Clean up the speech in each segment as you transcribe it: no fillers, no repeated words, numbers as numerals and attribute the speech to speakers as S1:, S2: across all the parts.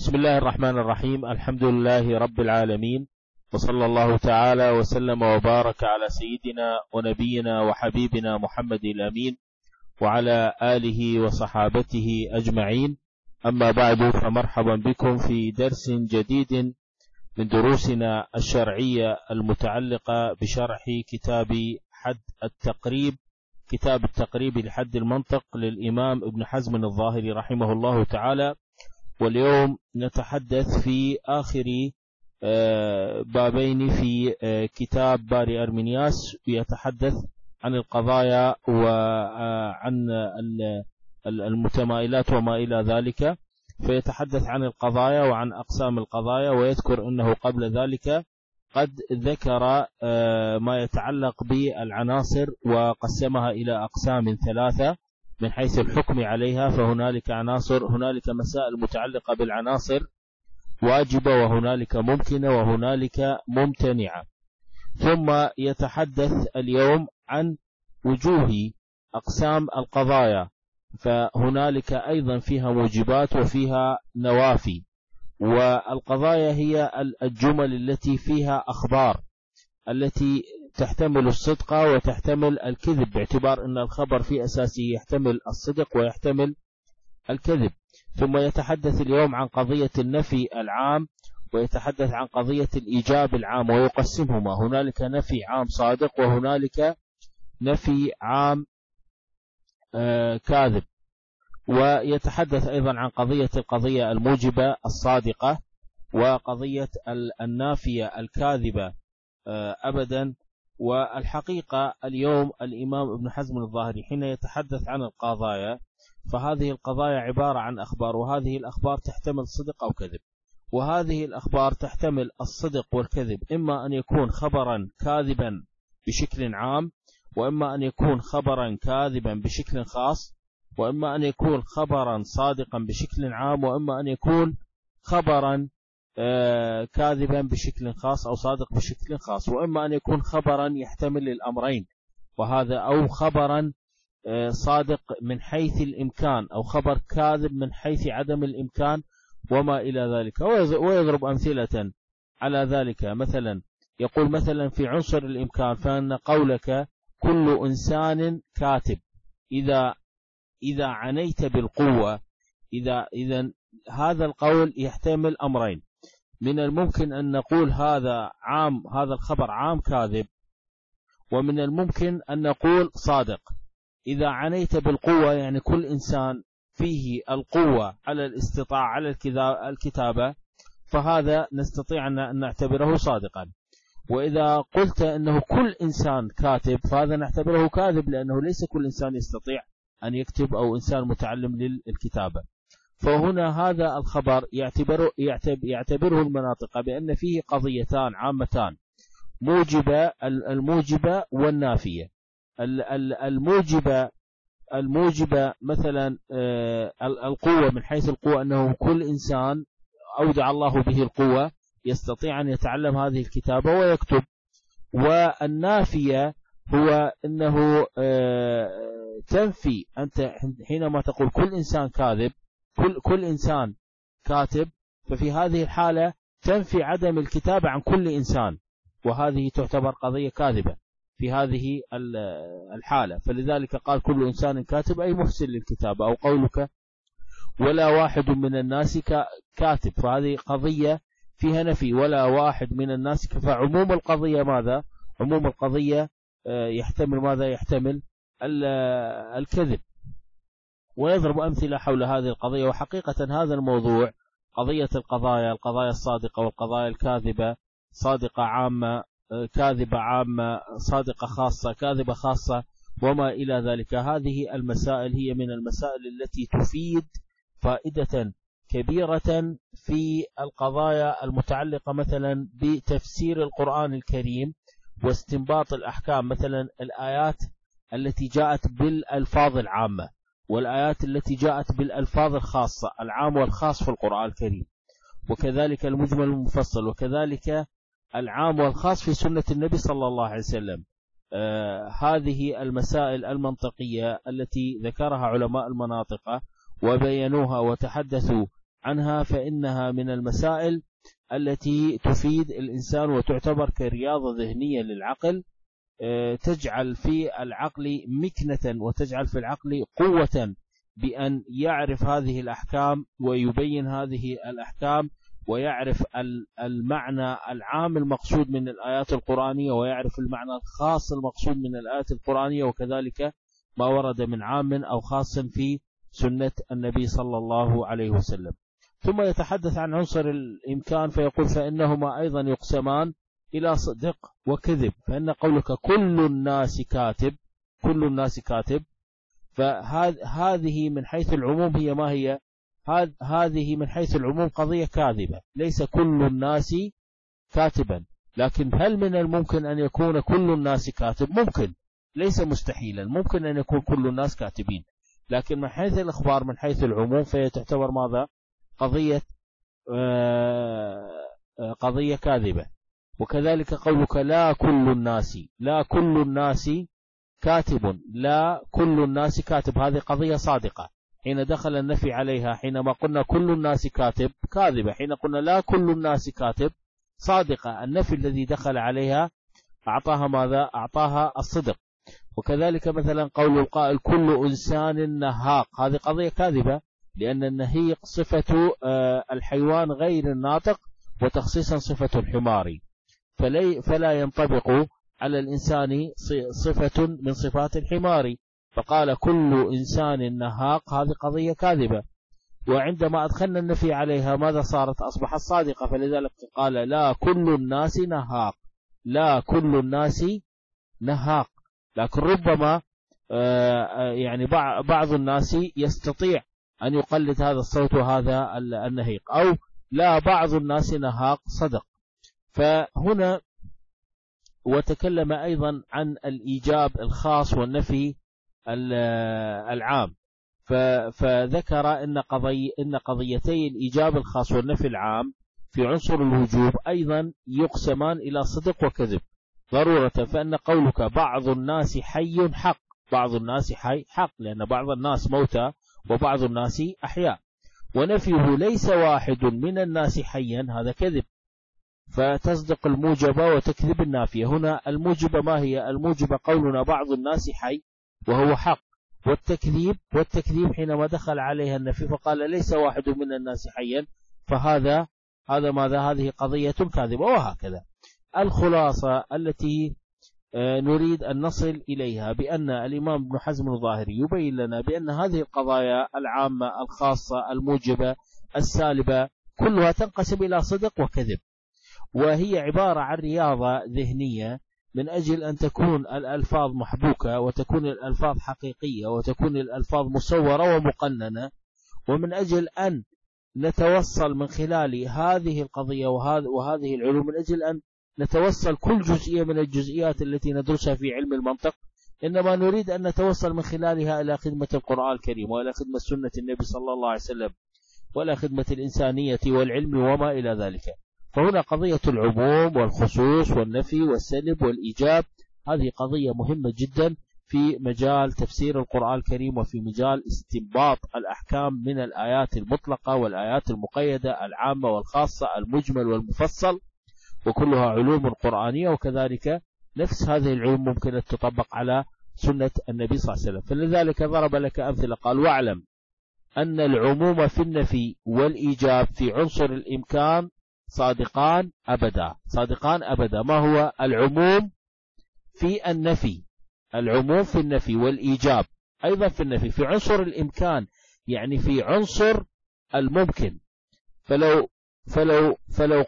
S1: بسم الله الرحمن الرحيم. الحمد لله رب العالمين، وصلى الله تعالى وسلم وبارك على سيدنا ونبينا وحبيبنا محمد الأمين وعلى آله وصحابته أجمعين. أما بعد، فمرحبا بكم في درس جديد من دروسنا الشرعية المتعلقة بشرح كتاب التقريب لحد المنطق للإمام ابن حزم الظاهري رحمه الله تعالى. واليوم نتحدث في آخر بابين في كتاب باري أرمينياس، يتحدث عن القضايا وعن المتمائلات وما إلى ذلك، فيتحدث عن القضايا وعن أقسام القضايا، ويذكر أنه قبل ذلك قد ذكر ما يتعلق بالعناصر وقسمها إلى أقسام ثلاثة من حيث الحكم عليها. فهنالك عناصر، هنالك مسائل متعلقة بالعناصر واجبة، وهنالك ممكنة، وهنالك ممتنعة. ثم يتحدث اليوم عن وجوه أقسام القضايا، فهنالك أيضا فيها موجبات وفيها نوافي. والقضايا هي الجمل التي فيها أخبار، التي تحتمل الصدق وتحتمل الكذب، باعتبار أن الخبر في أساسه يحتمل الصدق ويحتمل الكذب. ثم يتحدث اليوم عن قضية النفي العام، ويتحدث عن قضية الإيجاب العام، ويقسمهما: هنالك نفي عام صادق، وهنالك نفي عام كاذب. ويتحدث أيضا عن القضية الموجبة الصادقة، وقضية النافية الكاذبة أبدا. والحقيقة اليوم الإمام ابن حزم الظاهري حين يتحدث عن القضايا، فهذه القضايا عبارة عن أخبار، وهذه الأخبار تحتمل صدق أو كذب، وهذه الأخبار تحتمل الصدق والكذب، إما أن يكون خبرا كاذبا بشكل عام، وإما أن يكون خبرا كاذبا بشكل خاص، وإما أن يكون خبرا صادقا بشكل عام، وإما أن يكون خبرا كاذبا بشكل خاص أو صادق بشكل خاص، وإما أن يكون خبرا يحتمل الأمرين، وهذا أو خبرا صادق من حيث الإمكان، أو خبر كاذب من حيث عدم الإمكان، وما إلى ذلك. ويضرب أمثلة على ذلك، مثلا يقول مثلا في عنصر الإمكان: فأن قولك كل إنسان كاتب، إذا عنيت بالقوة، إذا هذا القول يحتمل أمرين: من الممكن أن نقول هذا الخبر عام كاذب، ومن الممكن أن نقول صادق. إذا عنيت بالقوة يعني كل إنسان فيه القوة على الاستطاعة على الكتابة، فهذا نستطيع أن نعتبره صادقا. وإذا قلت أنه كل إنسان كاتب، فهذا نعتبره كاذب، لأنه ليس كل إنسان يستطيع أن يكتب، أو إنسان متعلم للكتابة. فهنا هذا الخبر يعتبره المناطق بأن فيه قضيتان عامتان: الموجبة والنافية. الموجبة مثلا القوة، من حيث القوة أنه كل إنسان أودع الله به القوة يستطيع أن يتعلم هذه الكتابة ويكتب. والنافية هو أنه تنفي، أنت حينما تقول كل إنسان كاذب، كل إنسان كاتب، ففي هذه الحالة تنفي عدم الكتابة عن كل إنسان، وهذه تعتبر قضية كاذبة في هذه الحالة. فلذلك قال كل إنسان كاتب، أي محسن للكتابة. أو قولك ولا واحد من الناس كاتب، فهذه قضية فيها نفي: ولا واحد من الناس. فعموم القضية ماذا؟ عموم القضية يحتمل ماذا؟ يحتمل الكذب. ويضرب أمثلة حول هذه القضية. وحقيقة هذا الموضوع، قضية القضايا الصادقة والقضايا الكاذبة، صادقة عامة، كاذبة عامة، صادقة خاصة، كاذبة خاصة، وما إلى ذلك، هذه المسائل هي من المسائل التي تفيد فائدة كبيرة في القضايا المتعلقة مثلا بتفسير القرآن الكريم واستنباط الأحكام، مثلا الآيات التي جاءت بالألفاظ العامة، والآيات التي جاءت بالألفاظ الخاصة، العام والخاص في القرآن الكريم، وكذلك المجمل المفصل، وكذلك العام والخاص في سنة النبي صلى الله عليه وسلم. هذه المسائل المنطقية التي ذكرها علماء المناطق وبينوها وتحدثوا عنها فإنها من المسائل التي تفيد الإنسان وتعتبر كرياضة ذهنية للعقل، تجعل في العقل مكنة وتجعل في العقل قوة بأن يعرف هذه الأحكام ويبين هذه الأحكام، ويعرف المعنى العام المقصود من الآيات القرآنية، ويعرف المعنى الخاص المقصود من الآيات القرآنية، وكذلك ما ورد من عام أو خاص في سنة النبي صلى الله عليه وسلم. ثم يتحدث عن عنصر الإمكان فيقول فإنهما أيضا يقسمان إلى صدق وكذب، فإن قولك كل الناس كاتب، كل الناس كاتب، فهذه من حيث العموم هي ما هي؟ هذه من حيث العموم قضية كاذبة، ليس كل الناس كاتبا. لكن هل من الممكن أن يكون كل الناس كاتب؟ ممكن، ليس مستحيلا، ممكن أن يكون كل الناس كاتبين، لكن من حيث الإخبار من حيث العموم فهي تعتبر ماذا؟ قضية كاذبة. وكذلك قولك لا كل الناس، لا كل الناس كاتب، لا كل الناس كاتب، هذه قضية صادقة حين دخل النفي عليها. حينما قلنا كل الناس كاتب كاذبة، حين قلنا لا كل الناس كاتب صادقة. النفي الذي دخل عليها أعطاها ماذا؟ أعطاها الصدق. وكذلك مثلا قول القائل كل إنسان نهاق، هذه قضية كاذبة، لأن النهيق صفة الحيوان غير الناطق، وتخصيصا صفة الحمار، فلا ينطبق على الإنسان صفة من صفات الحمار، فقال كل إنسان نهاق، هذه قضية كاذبة. وعندما أدخلنا النفي عليها ماذا صارت؟ أصبحت صادقة، فلذلك قال لا كل الناس نهاق، لا كل الناس نهاق. لكن ربما يعني بعض الناس يستطيع أن يقلد هذا الصوت وهذا النهيق، أو لا بعض الناس نهاق صدق. فهنا وتكلم أيضا عن الإيجاب الخاص والنفي العام، فذكر إن قضيتي الإيجاب الخاص والنفي العام في عنصر الوجوب أيضا يقسمان إلى صدق وكذب ضرورة. فإن قولك بعض الناس حي حق، بعض الناس حي حق، لأن بعض الناس موتى وبعض الناس أحياء، ونفيه ليس واحد من الناس حيا، هذا كذب، فتصدق الموجبة وتكذب النافية. هنا الموجبة ما هي؟ الموجبة قولنا بعض الناس حي وهو حق، والتكذيب حينما دخل عليها النفي فقال ليس واحد من الناس حيا، فهذا ماذا؟ هذه قضية كاذبة. وهكذا الخلاصة التي نريد أن نصل إليها بأن الإمام ابن حزم الظاهري يبين لنا بأن هذه القضايا العامة الخاصة الموجبة السالبة كلها تنقسم إلى صدق وكذب، وهي عبارة عن رياضة ذهنية من أجل أن تكون الألفاظ محبوكة، وتكون الألفاظ حقيقية، وتكون الألفاظ مصورة ومقننة، ومن أجل أن نتوصل من خلال هذه القضية وهذه العلوم، من أجل أن نتوصل كل جزئية من الجزئيات التي ندرسها في علم المنطق، إنما نريد أن نتوصل من خلالها إلى خدمة القرآن الكريم، وإلى خدمة سنة النبي صلى الله عليه وسلم، وإلى خدمة الإنسانية والعلم وما إلى ذلك. فهنا قضية العموم والخصوص والنفي والسلب والإيجاب، هذه قضية مهمة جدا في مجال تفسير القرآن الكريم، وفي مجال استنباط الأحكام من الآيات المطلقة والآيات المقيدة العامة والخاصة، المجمل والمفصل، وكلها علوم قرآنية. وكذلك نفس هذه العلوم ممكن أن تطبق على سنة النبي صلى الله عليه وسلم. فلذلك ضرب لك أمثلة، قال واعلم أن العموم في النفي والإيجاب في عنصر الإمكان صادقان أبدا، صادقان أبدا. ما هو العموم في النفي؟ العموم في النفي والإيجاب أيضا في النفي في عنصر الإمكان، يعني في عنصر الممكن. فلو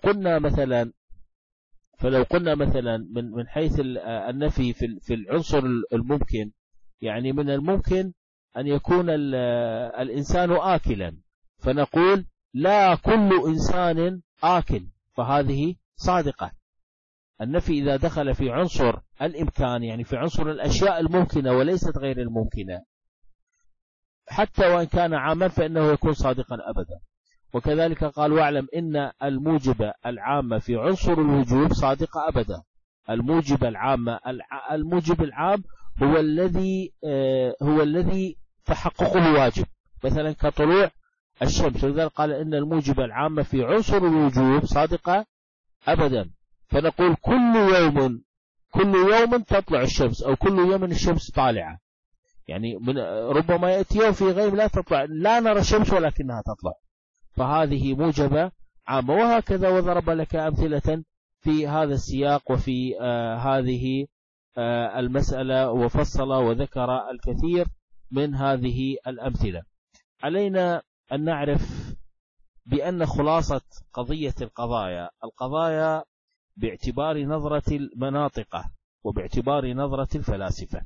S1: قلنا مثلا من حيث النفي في العنصر الممكن، يعني من الممكن أن يكون الإنسان آكلا، فنقول لا كل إنسان آكل، فهذه صادقة. النفي إذا دخل في عنصر الإمكان، يعني في عنصر الأشياء الممكنة وليست غير الممكنة، حتى وإن كان عاما فإنه يكون صادقا أبدا. وكذلك قال واعلم إن الموجب العامة في عنصر الوجوب صادقة أبدا. الموجب العام هو الذي تحققه واجب، مثلا كطلوع الشمس، ولذلك قال إن الموجبة العامة في عنصر الوجوب صادقة أبدا، فنقول كل يوم تطلع الشمس، أو كل يوم الشمس طالعة، يعني ربما يأتي يوم في غيم لا تطلع، لا نرى الشمس ولكنها تطلع، فهذه موجبة عامة. وهكذا وضرب لك أمثلة في هذا السياق وفي هذه المسألة، وفصل وذكر الكثير من هذه الأمثلة. علينا أن نعرف بأن خلاصة قضية القضايا باعتبار نظرة المناطق وباعتبار نظرة الفلاسفة،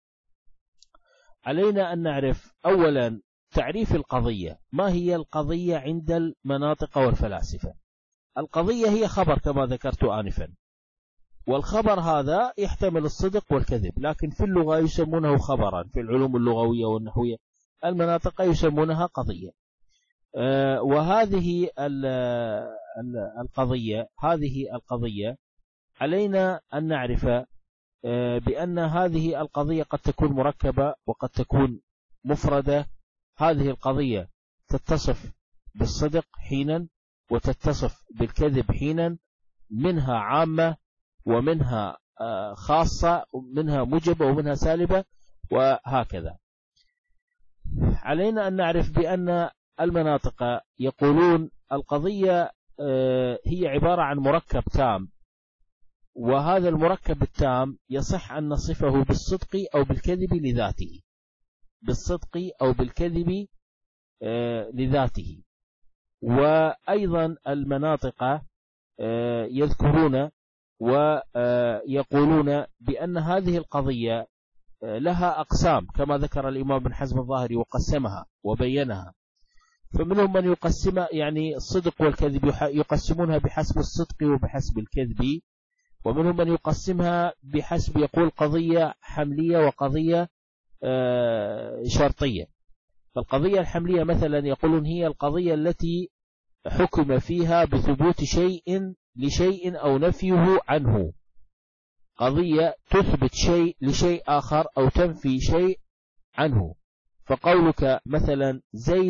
S1: علينا أن نعرف أولا تعريف القضية. ما هي القضية عند المناطق والفلاسفة؟ القضية هي خبر كما ذكرت آنفا، والخبر هذا يحتمل الصدق والكذب، لكن في اللغة يسمونه خبرا، في العلوم اللغوية والنحوية المناطق يسمونها قضية. وهذه القضية علينا أن نعرف بأن هذه القضية قد تكون مركبة وقد تكون مفردة. هذه القضية تتصف بالصدق حينا وتتصف بالكذب حينا، منها عامة ومنها خاصة، ومنها موجبة ومنها سالبة، وهكذا. علينا أن نعرف بأن المناطق يقولون القضية هي عبارة عن مركب تام، وهذا المركب التام يصح أن نصفه بالصدق أو بالكذب لذاته، بالصدق أو بالكذب لذاته. وأيضا المناطق يذكرون ويقولون بأن هذه القضية لها أقسام، كما ذكر الإمام بن حزم الظاهري وقسمها وبينها. فمنهم من يقسم يعني الصدق والكذب يقسمونها بحسب الصدق وبحسب الكذب، ومنهم من يقسمها بحسب يقول قضية حملية وقضية شرطية. فالقضية الحملية مثلا يقولون هي القضية التي حكم فيها بثبوت شيء لشيء أو نفيه عنه، قضية تثبت شيء لشيء آخر أو تنفي شيء عنه. فقولك مثلا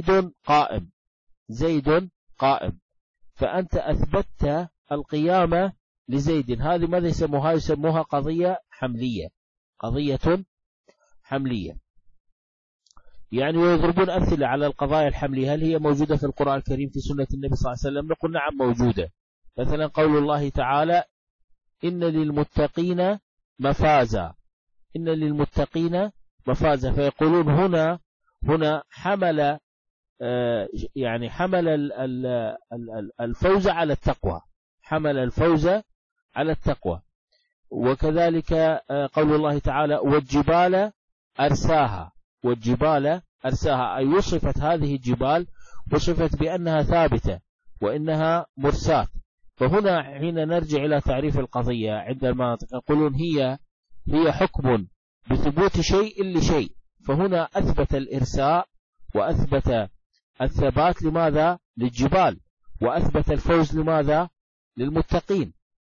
S1: زيد قائم، فأنت أثبتت القيامة لزيد، هذه ماذا يسموها؟ يسموها قضية حملية، قضية حملية. يعني ويضربون أمثلة على القضايا الحملية. هل هي موجودة في القرآن الكريم في سنة النبي صلى الله عليه وسلم؟ نقول نعم موجودة. مثلا قول الله تعالى إن للمتقين مفازا، إن للمتقين مفازا، فيقولون هنا حمل يعني حمل الفوز على التقوى، حمل الفوز على التقوى. وكذلك قول الله تعالى والجبال أرساها، والجبال أرساها، أي وصفت هذه الجبال وصفت بأنها ثابتة وإنها مرساة. فهنا حين نرجع إلى تعريف القضية عند المناطق يقولون هي حكم بثبوت شيء لشيء، فهنا أثبت الإرساء وأثبت الثبات لماذا؟ للجبال، وأثبت الفوز لماذا؟ للمتقين.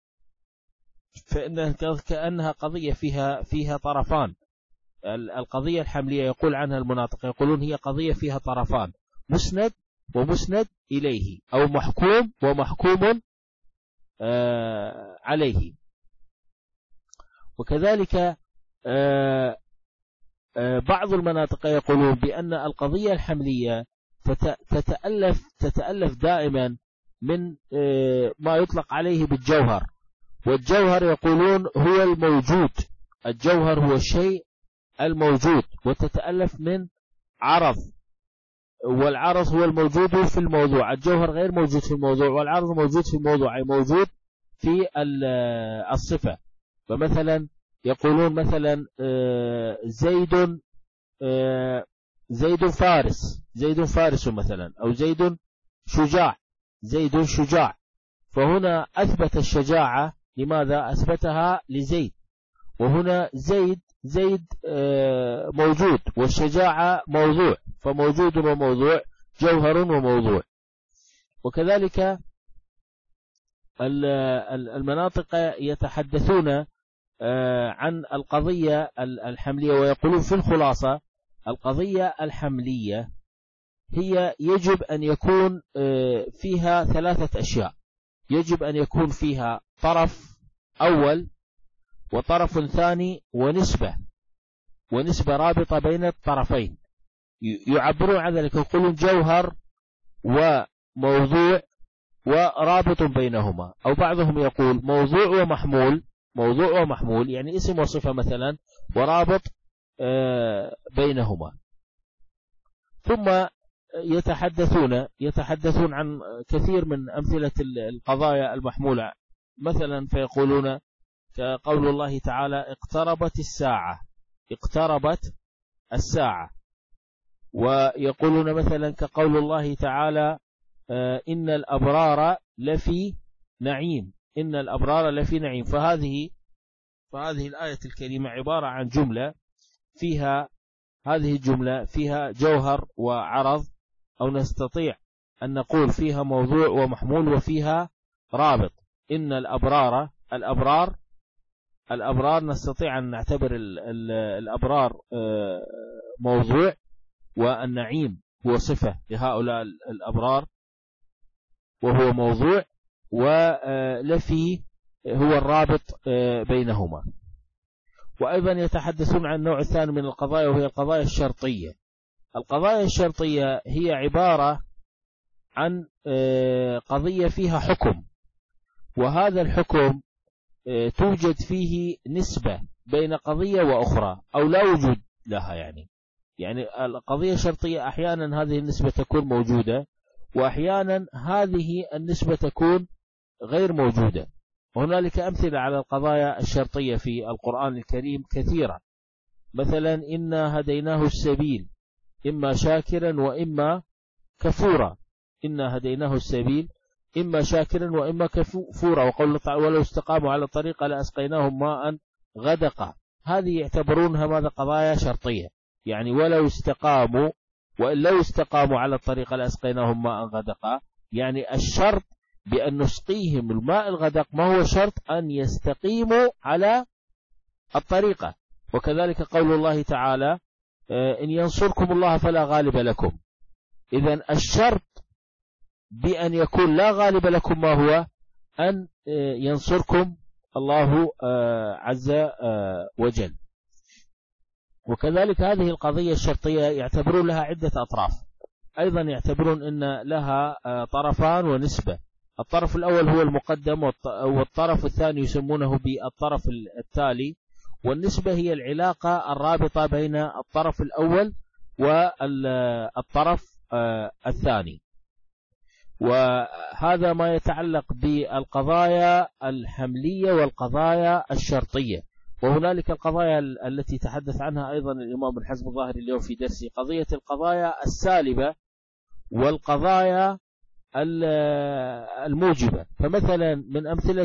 S1: فإنها كأنها قضية فيها طرفان. القضية الحملية يقول عنها المناطق يقولون هي قضية فيها طرفان، مسند ومسند إليه، أو محكوم ومحكوم عليه. وكذلك بعض المناطق يقولون بأن القضية الحملية تتألف دائما من ما يطلق عليه بالجوهر، والجوهر يقولون هو الموجود، الجوهر هو الشيء الموجود، وتتألف من عرض، والعرض هو الموجود في الموضوع، الجوهر غير موجود في الموضوع، والعرض موجود في الموضوع، أي موجود في الصفة. فمثلا يقولون مثلا زيد فارس مثلا، أو زيد شجاع، فهنا أثبت الشجاعة لماذا؟ أثبتها لزيد. وهنا زيد موجود، والشجاعة موضوع، فموجود وموضوع، جوهر وموضوع. وكذلك المناطق يتحدثون عن القضية الحملية ويقولون في الخلاصة القضية الحملية هي يجب أن يكون فيها ثلاثة أشياء. يجب أن يكون فيها طرف أول وطرف ثاني ونسبة رابطة بين الطرفين. يعبرون عن ذلك يقولون جوهر وموضوع ورابط بينهما، أو بعضهم يقول موضوع ومحمول يعني اسم وصفة مثلا ورابط بينهما. ثم يتحدثون عن كثير من أمثلة القضايا المحمولة، مثلا فيقولون كقول الله تعالى اقتربت الساعة، ويقولون مثلا كقول الله تعالى إن الأبرار لفي نعيم. فهذه الآية الكريمة عبارة عن جملة فيها، هذه الجملة فيها جوهر وعرض، أو نستطيع أن نقول فيها موضوع ومحمول وفيها رابط. إن الأبرار نستطيع أن نعتبر الأبرار موضوع، والنعيم هو صفة لهؤلاء الأبرار وهو موضوع، ولفي هو الرابط بينهما. وأيضا يتحدثون عن النوع الثاني من القضايا، وهي القضايا الشرطية. القضايا الشرطية هي عبارة عن قضية فيها حكم، وهذا الحكم توجد فيه نسبة بين قضية وأخرى أو لا وجود لها. يعني القضية الشرطية أحيانا هذه النسبة تكون موجودة، وأحيانا هذه النسبة تكون غير موجودة. وهنالك أمثلة على القضايا الشرطية في القرآن الكريم كثيرة. مثلا إنا هديناه السبيل إما شاكرا وإما كفورا. إنا هديناه السبيل إما شاكرا وإما كفورا. وقال الله تعالى ولو استقاموا على الطريقة لأسقيناهم ماء غدقا. هذه يعتبرونها ماذا؟ قضايا شرطية. يعني ولو استقاموا، وإن لو استقاموا على الطريقة لأسقيناهم ماء غدقا. يعني الشرط بأن نسقيهم الماء الغدق ما هو شرط أن يستقيموا على الطريقة. وكذلك قول الله تعالى إن ينصركم الله فلا غالب لكم. إذن الشرط بأن يكون لا غالب لكم ما هو؟ أن ينصركم الله عز وجل. وكذلك هذه القضية الشرطية يعتبرون لها عدة أطراف. أيضا يعتبرون أن لها طرفان ونسبة. الطرف الأول هو المقدم، والطرف الثاني يسمونه بالطرف التالي. والنسبة هي العلاقة الرابطة بين الطرف الأول والطرف الثاني. وهذا ما يتعلق بالقضايا الحملية والقضايا الشرطية. وهنالك القضايا التي تحدث عنها أيضا الإمام ابن حزم الظاهري اليوم في درسه، قضية القضايا السالبة والقضايا الموجبة. فمثلا من أمثلة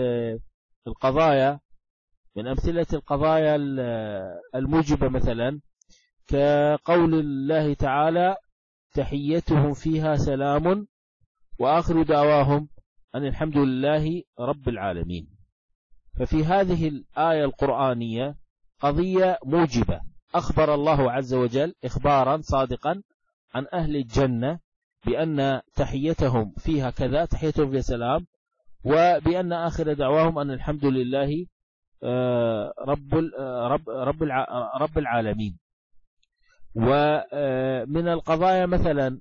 S1: القضايا الموجبة مثلا كقول الله تعالى تحيتهم فيها سلام وآخر دعواهم أن الحمد لله رب العالمين. ففي هذه الآية القرآنية قضية موجبة، أخبر الله عز وجل إخبارا صادقا عن أهل الجنة بأن تحيتهم فيها كذا، تحيتهم فيها سلام، وبأن آخر دعواهم أن الحمد لله رب العالمين. ومن القضايا مثلا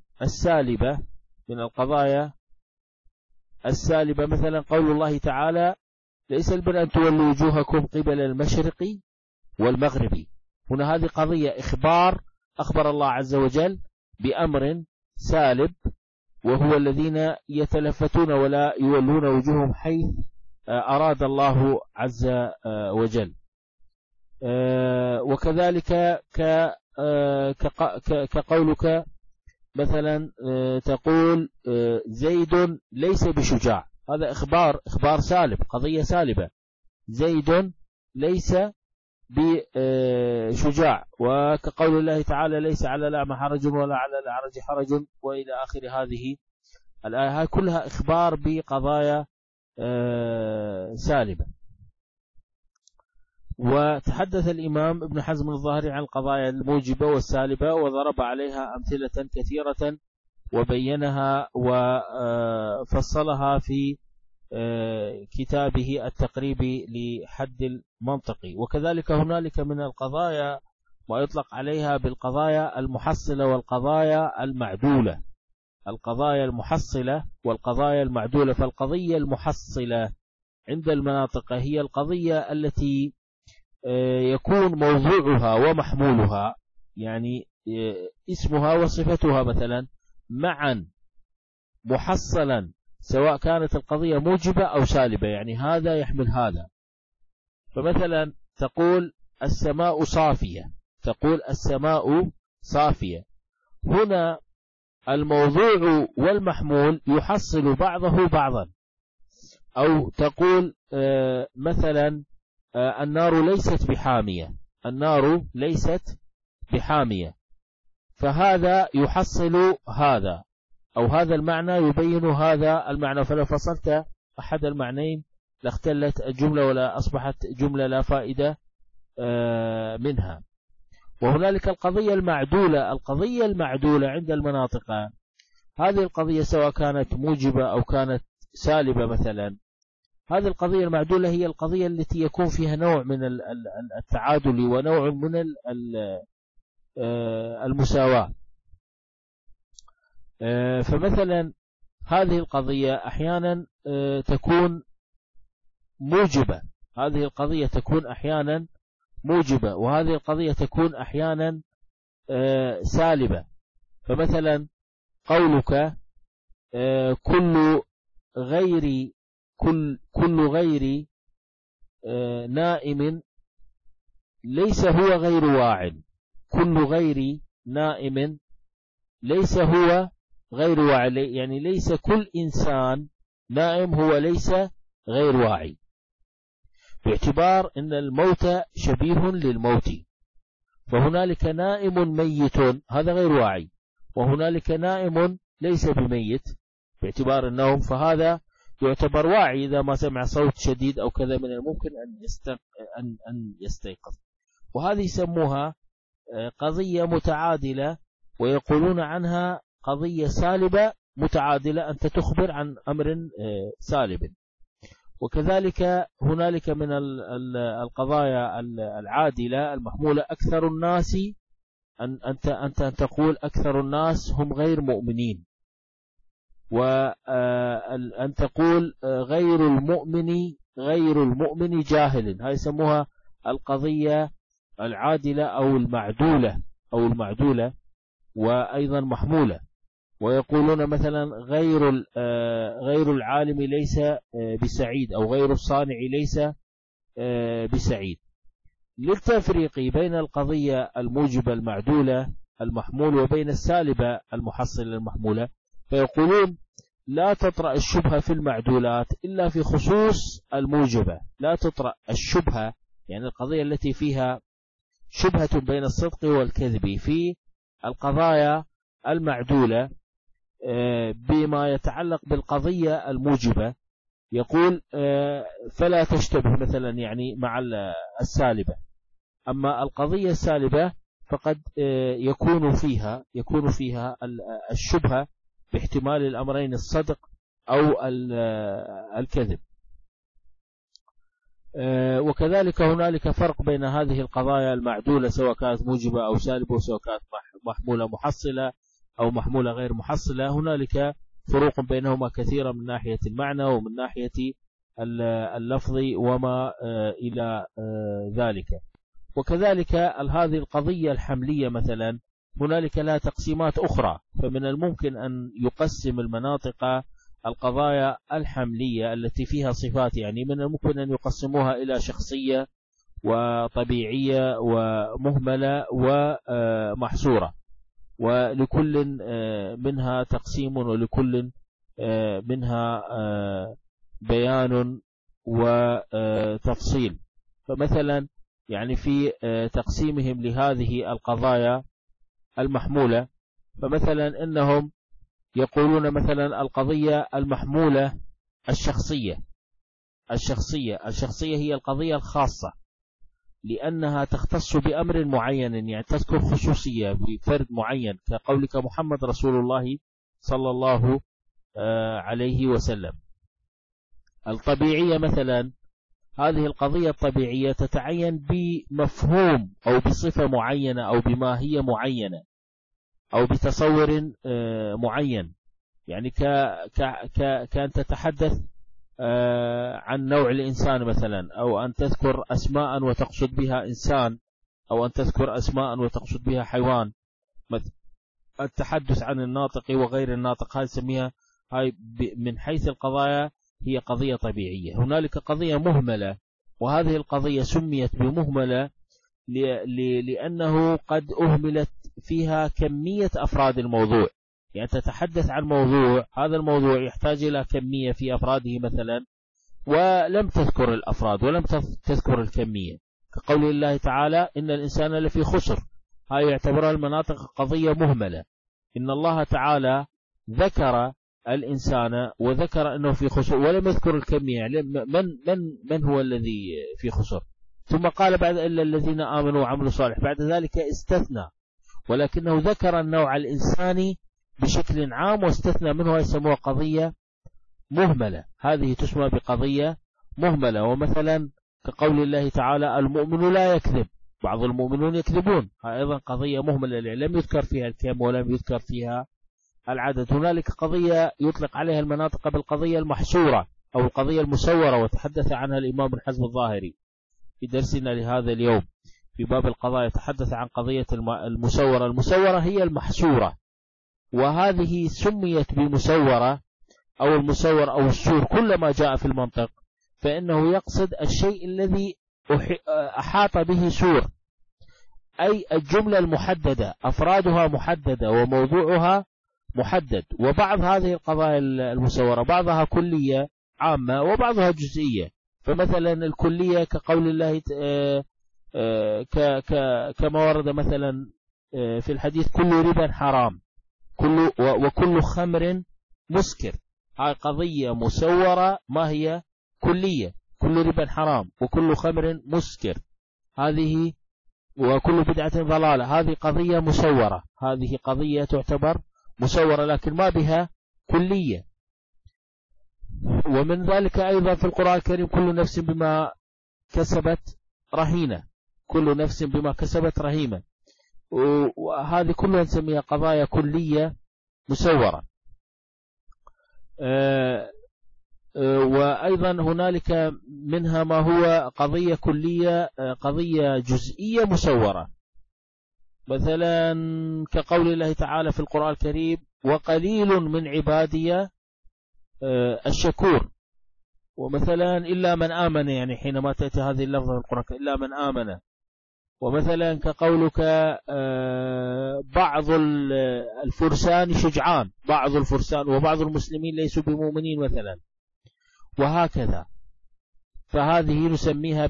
S1: السالبة مثلا قول الله تعالى ليس البر أن تولوا وجوهكم قبل المشرق والمغرب. هنا هذه قضية أخبر الله عز وجل بأمر سالب، وهو الذين يتلفتون ولا يولون وجوههم حيث أراد الله عز وجل. وكذلك كقولك مثلا تقول زيد ليس بشجاع. هذا إخبار سالب، قضية سالبة. زيد ليس بشجاع. وكقول الله تعالى ليس على الأعمى حرج ولا على الأعرج حرج، وإلى آخر هذه الآية كلها إخبار بقضايا سالبة. وتحدث الإمام ابن حزم الظاهري عن القضايا الموجبة والسالبة وضرب عليها أمثلة كثيرة وبينها وفصلها في كتابه التقريب لحد المنطقي. وكذلك هنالك من القضايا ما يطلق عليها بالقضايا المحصلة والقضايا المعدولة. القضايا المحصلة والقضايا المعدولة. فالقضية المحصلة عند المناطق هي القضية التي يكون موضوعها ومحمولها، يعني اسمها وصفتها مثلا معا محصلا، سواء كانت القضية موجبة أو سالبة، يعني هذا يحمل هذا. فمثلا تقول السماء صافية، تقول السماء صافية، هنا الموضوع والمحمول يحصل بعضه بعضا. أو تقول مثلا النار ليست بحامية، النار ليست بحامية، فهذا يحصل هذا، أو هذا المعنى يبين هذا المعنى. فلو فصلت أحد المعنيين لاختلت الجملة ولا أصبحت جملة لا فائدة منها. وهنالك القضية المعدولة. القضية المعدولة عند المناطق هذه القضية سواء كانت موجبة أو كانت سالبة مثلا، هذه القضية المعدولة هي القضية التي يكون فيها نوع من التعادل ونوع من المساواة. فمثلا هذه القضية أحيانا تكون موجبة، هذه القضية تكون أحيانا موجبة، وهذه القضية تكون أحيانا سالبة. فمثلا قولك كل غير نائم ليس هو غير واع، كل غير نائم ليس هو غير واعي، يعني ليس كل إنسان نائم هو ليس غير واعي، باعتبار أن الموت شبيه للموت. فهنالك نائم ميت هذا غير واعي، وهنالك نائم ليس بميت باعتبار النوم، فهذا يعتبر واعي إذا ما سمع صوت شديد أو كذا من الممكن أن يستيقظ. وهذه يسموها قضية متعادلة، ويقولون عنها قضية سالبة متعادلة، أنت تخبر عن أمر سالب. وكذلك هنالك من القضايا العادلة المحمولة أكثر الناس، أنت تقول أكثر الناس هم غير مؤمنين، وأن تقول غير المؤمن جاهل، هاي يسموها القضية العادلة أو المعدولة وأيضا محمولة. ويقولون مثلا غير العالم ليس بسعيد، أو غير الصانع ليس بسعيد، للتفريق بين القضية الموجبة المعدولة المحمول وبين السالبة المحصلة المحمولة. فيقولون لا تطرأ الشبهة في المعدولات إلا في خصوص الموجبة، لا تطرأ الشبهة يعني القضية التي فيها شبهة بين الصدق والكذب في القضايا المعدولة بما يتعلق بالقضية الموجبة، يقول فلا تشتبه مثلا يعني مع السالبة. أما القضية السالبة فقد يكون فيها الشبهة باحتمال الأمرين الصدق أو الكذب. وكذلك هنالك فرق بين هذه القضايا المعدولة سواء كانت موجبة أو سالبة، سواء كانت محمولة محصلة أو محمولة غير محصلة. هنالك فروق بينهما كثيرة من ناحية المعنى ومن ناحية اللفظ وما إلى ذلك. وكذلك هذه القضية الحملية مثلا هنالك لها تقسيمات أخرى، فمن الممكن أن يقسم المناطق القضايا الحملية التي فيها صفات، يعني من الممكن أن يقسموها إلى شخصية وطبيعية ومهملة ومحصورة، ولكل منها تقسيم ولكل منها بيان وتفصيل. فمثلا يعني في تقسيمهم لهذه القضايا المحمولة، فمثلا إنهم يقولون مثلا القضية المحمولة الشخصية هي القضية الخاصة، لأنها تختص بأمر معين، يعني تذكر خصوصية بفرد معين، كقولك محمد رسول الله صلى الله عليه وسلم. الطبيعية مثلا، هذه القضية الطبيعية تتعين بمفهوم أو بصفة معينة أو بماهية معينة أو بتصور معين، يعني كأن تتحدث عن نوع الإنسان مثلا، أو أن تذكر أسماء وتقصد بها إنسان، أو أن تذكر أسماء وتقصد بها حيوان. التحدث عن الناطق وغير الناطق هاي سميها، هاي من حيث القضايا هي قضية طبيعية. هنالك قضية مهملة، وهذه القضية سميت بمهملة لأنه قد أهملت فيها كمية أفراد الموضوع، يعني تتحدث عن موضوع، هذا الموضوع يحتاج إلى كمية في أفراده مثلا، ولم تذكر الأفراد ولم تذكر الكمية، كقول الله تعالى إن الإنسان لفي خسر، هاي يعتبرها المناطق قضية مهملة. إن الله تعالى ذكر الإنسان وذكر أنه في خسر ولم يذكر الكمية، من هو الذي في خسر؟ ثم قال بعد إلا الذين آمنوا وعملوا صالح، بعد ذلك استثنى، ولكنه ذكر النوع الإنساني بشكل عام واستثنى منه، يسموها قضية مهملة. هذه تسمى بقضية مهملة. ومثلا كقول الله تعالى المؤمن لا يكذب، بعض المؤمنون يكذبون، أيضا قضية مهملة لم يذكر فيها الكم ولم يذكر فيها العدد. هنالك قضية يطلق عليها المناطق بالقضية المحصورة أو القضية المسورة، وتحدث عنها الإمام ابن حزم الظاهري في درسنا لهذا اليوم في باب القضاء، يتحدث عن قضية المسورة. المسورة هي المحصورة، وهذه سميت بمسورة أو المسور أو السور كلما جاء في المنطق، فإنه يقصد الشيء الذي أحاط به سور، أي الجملة المحددة، أفرادها محددة وموضوعها محدد. وبعض هذه القضايا المسورة بعضها كلية عامة وبعضها جزئية. فمثلا الكلية كقول الله كما ورد مثلا في الحديث كل ربا حرام وكل خمر مسكر، هاي قضية مسورة ما هي كلية، كل ربا حرام وكل خمر مسكر، هذه وكل بدعة ضلالة، هذه قضية مسورة، هذه قضية تعتبر مسورة لكن ما بها كلية. ومن ذلك أيضا في القرآن الكريم كل نفس بما كسبت رهينة، كل نفس بما كسبت رهينة، وهذه كلها نسميها قضايا كلية مسورة. وأيضا هنالك منها ما هو قضية كلية، قضية جزئية مسورة، مثلا كقول الله تعالى في القرآن الكريم وقليل من عبادي الشكور. ومثلا إلا من آمن، يعني حينما تأتي هذه اللفظة في القرآن إلا من آمن. ومثلا كقولك بعض الفرسان شجعان، بعض الفرسان وبعض المسلمين ليسوا بمؤمنين مثلا، وهكذا. فهذه نسميها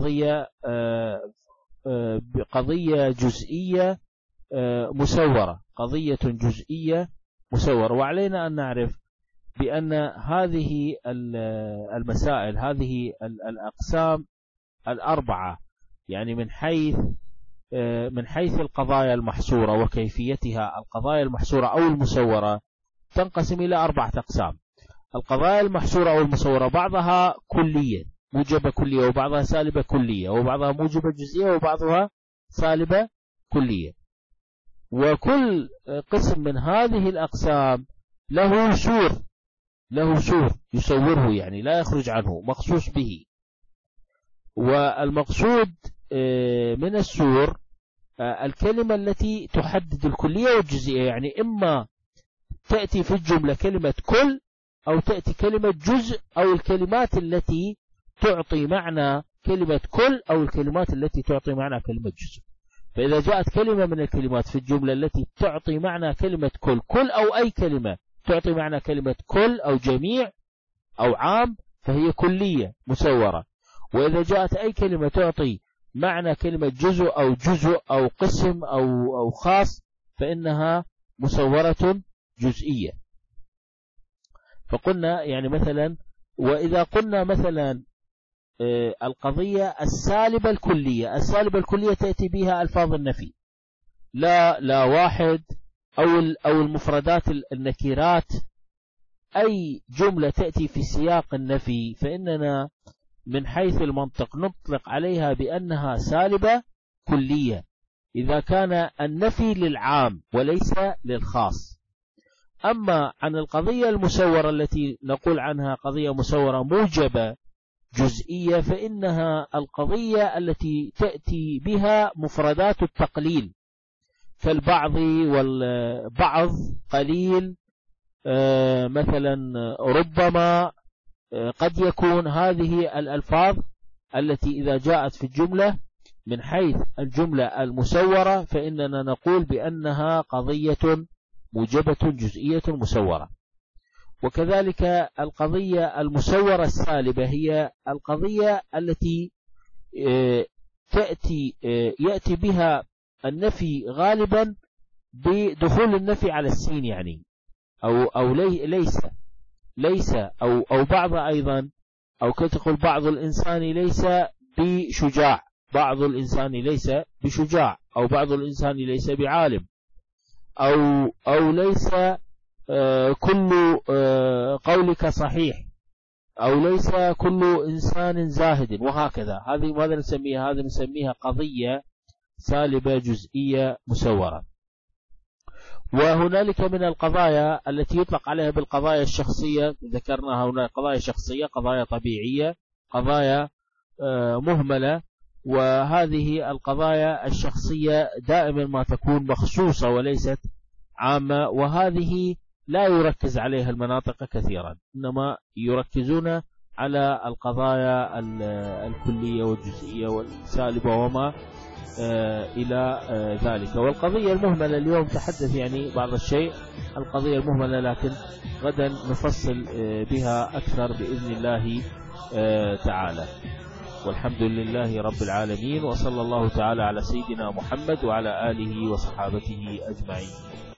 S1: بقضية جزئية مسورة، قضية جزئية مسورة. وعلينا أن نعرف بأن هذه المسائل، هذه الأقسام الأربعة، يعني من حيث القضايا المحصورة وكيفيتها، القضايا المحصورة أو المسورة تنقسم إلى 4 أقسام. القضايا المحصورة أو المسورة بعضها كلية موجبة كلية، وبعضها سالبة كلية، وبعضها موجبة جزئية، وبعضها سالبة كلية. وكل قسم من هذه الأقسام له سور يصوره، يعني لا يخرج عنه، مخصوص به. والمقصود من السور الكلمة التي تحدد الكلية والجزئية، يعني إما تأتي في الجملة كلمة كل أو تأتي كلمة جزء، أو الكلمات التي تعطي معنى كلمة كل أو الكلمات التي تعطي معنى كلمة جزء. فإذا جاءت كلمة من الكلمات في الجملة التي تعطي معنى كلمة كل أو أي كلمة تعطي معنى كلمة كل أو جميع أو عام، فهي كلية مسورة. وإذا جاءت أي كلمة تعطي معنى كلمة جزء أو قسم أو خاص، فإنها مسورة جزئية. فقلنا يعني مثلا، وإذا قلنا مثلا القضية السالبة الكلية. السالبة الكلية تأتي بها ألفاظ النفي، لا واحد، أو المفردات النكرات، أي جملة تأتي في سياق النفي فإننا من حيث المنطق نطلق عليها بأنها سالبة كلية إذا كان النفي للعام وليس للخاص. أما عن القضية المسورة التي نقول عنها قضية مسورة موجبة جزئية، فإنها القضية التي تأتي بها مفردات التقليل كالبعض والبعض قليل، مثلا ربما، قد يكون هذه الألفاظ التي إذا جاءت في الجملة من حيث الجملة المسورة فإننا نقول بأنها قضية موجبة جزئية مسورة. وكذلك القضية المسورة السالبة هي القضية التي يأتي بها النفي غالبا بدخول النفي على السين، يعني أو ليس أو بعض أيضا، أو كتقول بعض الإنسان ليس بشجاع، بعض الإنسان ليس بشجاع، أو بعض الإنسان ليس بعالم، أو ليس كل قولك صحيح، أو ليس كل إنسان زاهد، وهكذا. هذه نسميها قضية سالبة جزئية مسورة. وهنالك من القضايا التي يطلق عليها بالقضايا الشخصية، ذكرناها هنا، قضايا شخصية، قضايا طبيعية، قضايا مهملة. وهذه القضايا الشخصية دائما ما تكون مخصوصة وليست عامة، وهذه لا يركز عليها المناطق كثيرا، إنما يركزون على القضايا الكلية والجزئية والسالبة وما إلى ذلك. والقضية المهملة اليوم تحدث يعني بعض الشيء القضية المهملة، لكن غدا نفصل بها أكثر بإذن الله تعالى. والحمد لله رب العالمين، وصلى الله تعالى على سيدنا محمد وعلى آله وصحابته أجمعين.